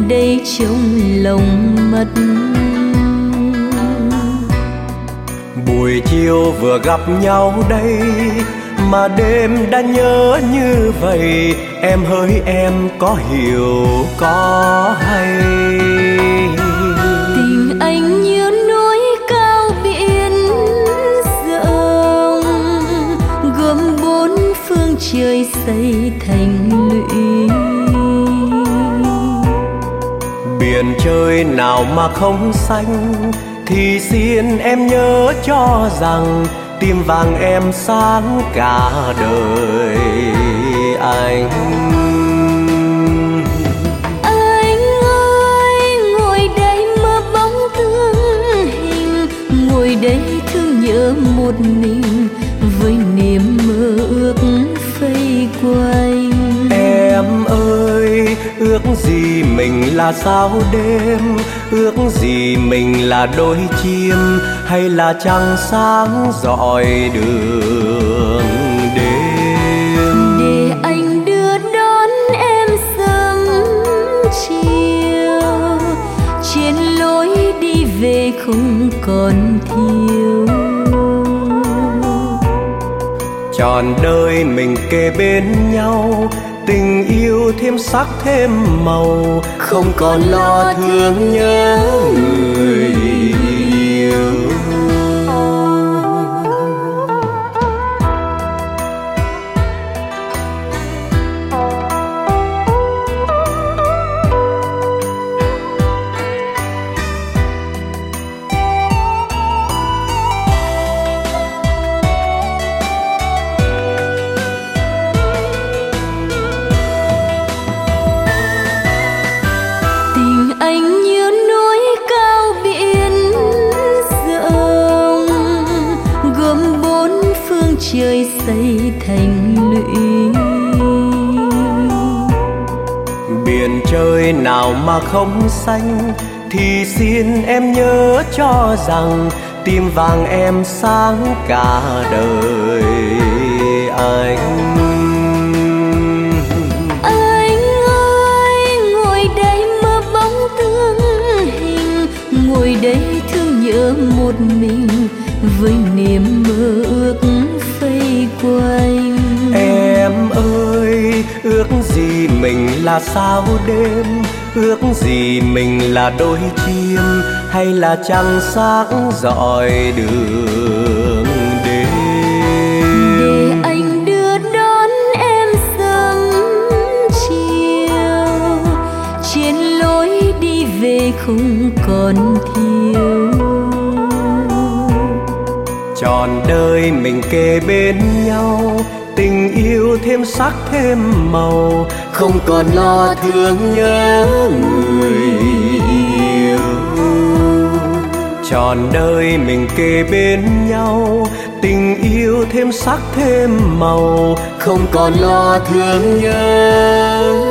đây trong lòng mất. Buổi chiều vừa gặp nhau đây mà đêm đã nhớ như vậy. Em hỡi em có hiểu có hay. Tình anh như núi cao biển rộng, gồm bốn phương trời xây thành lũy. Biển trời nào mà không xanh, thì xin em nhớ cho rằng tim vàng em sáng cả đời anh. Anh ơi, ngồi đây mơ bóng tương hình, ngồi đây thương nhớ một mình với niềm mơ ước vây quanh. Em ơi, ước gì mình là sao đêm, ước gì mình là đôi chim, hay là trăng sáng rọi đường đêm. Để anh đưa đón em sớm chiều, trên lối đi về không còn thiếu. Trọn đời mình kề bên nhau, tình yêu thêm sắc thêm màu, không còn lo thương nhớ người yêu. Trời xây thành lũy. Biển trời nào mà không xanh, thì xin em nhớ cho rằng tim vàng em sáng cả đời anh. Anh ơi, ngồi đây mơ bóng tương hình, ngồi đây thương nhớ một mình với niềm mơ ước vây quanh. Em ơi, ước gì mình là sao đêm, ước gì mình là đôi chim, hay là trăng sáng rọi đường đêm. Để anh đưa đón em sớm chiều, trên lối đi về không còn thiếu. Trọn đời mình kề bên nhau, tình yêu thêm sắc thêm màu, không còn lo thương nhớ người yêu. Trọn đời mình kề bên nhau, tình yêu thêm sắc thêm màu, không còn lo thương nhớ